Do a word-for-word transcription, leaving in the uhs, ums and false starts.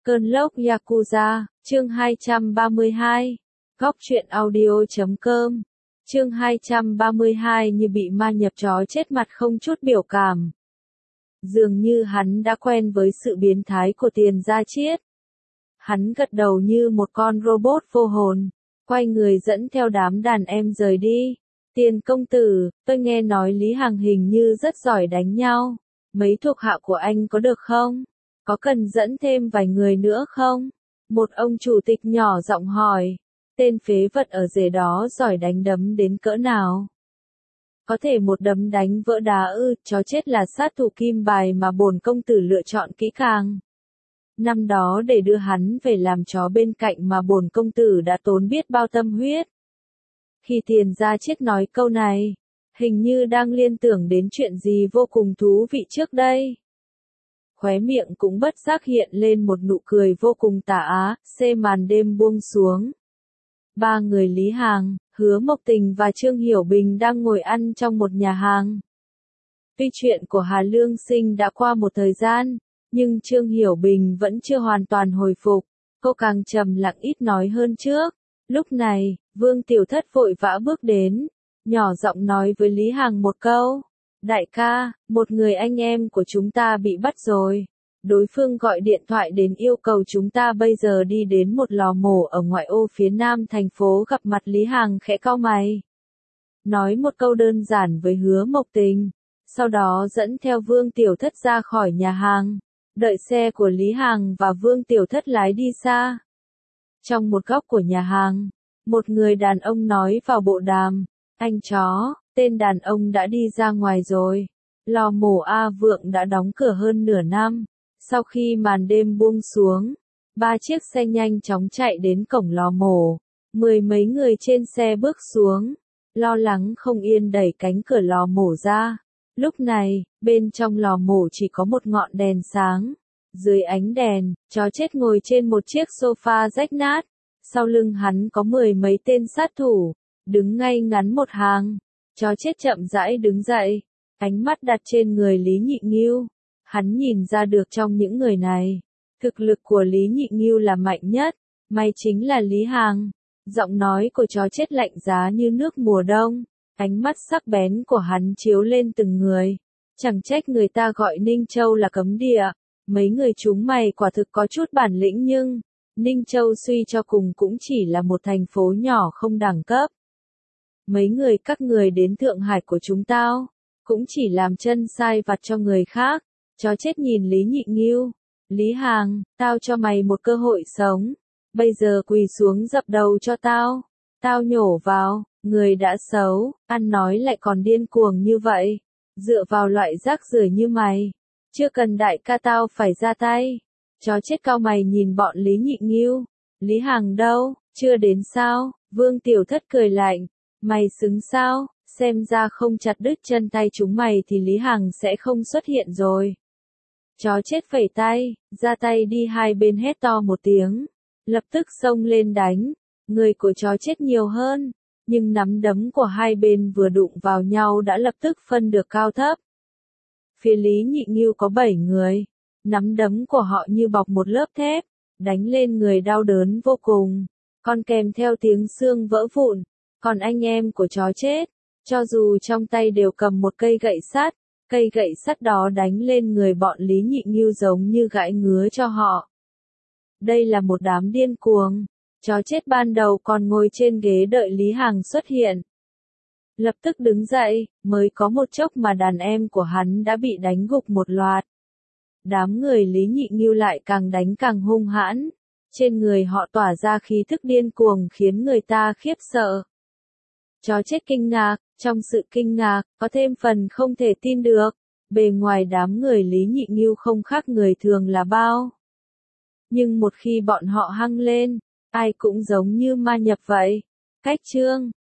Cơn lốc Yakuza, chương hai trăm ba mươi hai. Góc truyện audio chấm com. Chương hai trăm ba mươi hai như bị ma nhập chó chết mặt không chút biểu cảm. Dường như hắn đã quen với sự biến thái của Tiền Gia Chiết. Hắn gật đầu như một con robot vô hồn, quay người dẫn theo đám đàn em rời đi. Tiền công tử, tôi nghe nói Lý Hằng hình như rất giỏi đánh nhau. Mấy thuộc hạ của anh có được không? Có cần dẫn thêm vài người nữa không? Một ông chủ tịch nhỏ giọng hỏi. Tên phế vật ở rể đó giỏi đánh đấm đến cỡ nào? Có thể một đấm đánh vỡ đá ư? Chó chết là sát thủ kim bài mà bổn công tử lựa chọn kỹ càng. Năm đó để đưa hắn về làm chó bên cạnh mà bổn công tử đã tốn biết bao tâm huyết. Khi Tiền Gia Chiết nói câu này, hình như đang liên tưởng đến chuyện gì vô cùng thú vị trước đây. Khóe miệng cũng bất giác hiện lên một nụ cười vô cùng tà á, xê màn đêm buông xuống. Ba người Lý Hằng, Hứa Mộc Tình và Trương Hiểu Bình đang ngồi ăn trong một nhà hàng. Tuy chuyện của Hà Lương Sinh đã qua một thời gian, nhưng Trương Hiểu Bình vẫn chưa hoàn toàn hồi phục, cô càng trầm lặng ít nói hơn trước. Lúc này, Vương Tiểu Thất vội vã bước đến, nhỏ giọng nói với Lý Hằng một câu. Đại ca, một người anh em của chúng ta bị bắt rồi. Đối phương gọi điện thoại đến yêu cầu chúng ta bây giờ đi đến một lò mổ ở ngoại ô phía nam thành phố gặp mặt. Lý Hằng khẽ cau mày. Nói một câu đơn giản với Hứa Mộc Tình, sau đó dẫn theo Vương Tiểu Thất ra khỏi nhà hàng, đợi xe của Lý Hằng và Vương Tiểu Thất lái đi xa. Trong một góc của nhà hàng, một người đàn ông nói vào bộ đàm, anh chó. Tên đàn ông đã đi ra ngoài rồi. Lò mổ A Vượng đã đóng cửa hơn nửa năm. Sau khi màn đêm buông xuống, ba chiếc xe nhanh chóng chạy đến cổng lò mổ. Mười mấy người trên xe bước xuống, lo lắng không yên đẩy cánh cửa lò mổ ra. Lúc này, bên trong lò mổ chỉ có một ngọn đèn sáng. Dưới ánh đèn, chó chết ngồi trên một chiếc sofa rách nát. Sau lưng hắn có mười mấy tên sát thủ, đứng ngay ngắn một hàng. Chó chết chậm rãi đứng dậy, ánh mắt đặt trên người Lý Nhị Nghiêu. Hắn nhìn ra được trong những người này, thực lực của Lý Nhị Nghiêu là mạnh nhất, may chính là Lý Hằng. Giọng nói của chó chết lạnh giá như nước mùa đông, ánh mắt sắc bén của hắn chiếu lên từng người. Chẳng trách người ta gọi Ninh Châu là cấm địa, mấy người chúng mày quả thực có chút bản lĩnh nhưng, Ninh Châu suy cho cùng cũng chỉ là một thành phố nhỏ không đẳng cấp. Mấy người các người đến Thượng Hải của chúng tao, cũng chỉ làm chân sai vặt cho người khác. Chó chết nhìn Lý Nhị Nghiêu. Lý Hằng, tao cho mày một cơ hội sống. Bây giờ quỳ xuống dập đầu cho tao. Tao nhổ vào, người đã xấu, ăn nói lại còn điên cuồng như vậy. Dựa vào loại rác rưởi như mày. Chưa cần đại ca tao phải ra tay. Chó chết cau mày nhìn bọn Lý Nhị Nghiêu. Lý Hằng đâu, chưa đến sao? Vương Tiểu Thất cười lạnh. Mày xứng sao, xem ra không chặt đứt chân tay chúng mày thì Lý Hằng sẽ không xuất hiện rồi. Chó chết phẩy tay, ra tay đi, hai bên hét to một tiếng, lập tức xông lên đánh. Người của chó chết nhiều hơn, nhưng nắm đấm của hai bên vừa đụng vào nhau đã lập tức phân được cao thấp. Phía Lý Nhị Nghiêu có bảy người, nắm đấm của họ như bọc một lớp thép, đánh lên người đau đớn vô cùng, còn kèm theo tiếng xương vỡ vụn. Còn anh em của chó chết, cho dù trong tay đều cầm một cây gậy sắt, cây gậy sắt đó đánh lên người bọn Lý Nhị Nghiêu giống như gãi ngứa cho họ. Đây là một đám điên cuồng. Chó chết ban đầu còn ngồi trên ghế đợi Lý Hằng xuất hiện. Lập tức đứng dậy, mới có một chốc mà đàn em của hắn đã bị đánh gục một loạt. Đám người Lý Nhị Nghiêu lại càng đánh càng hung hãn. Trên người họ tỏa ra khí thức điên cuồng khiến người ta khiếp sợ. Chó chết kinh ngạc, trong sự kinh ngạc, có thêm phần không thể tin được. Bề ngoài đám người Lý Nhị Nghiêu không khác người thường là bao. Nhưng một khi bọn họ hăng lên, ai cũng giống như ma nhập vậy. Cách chương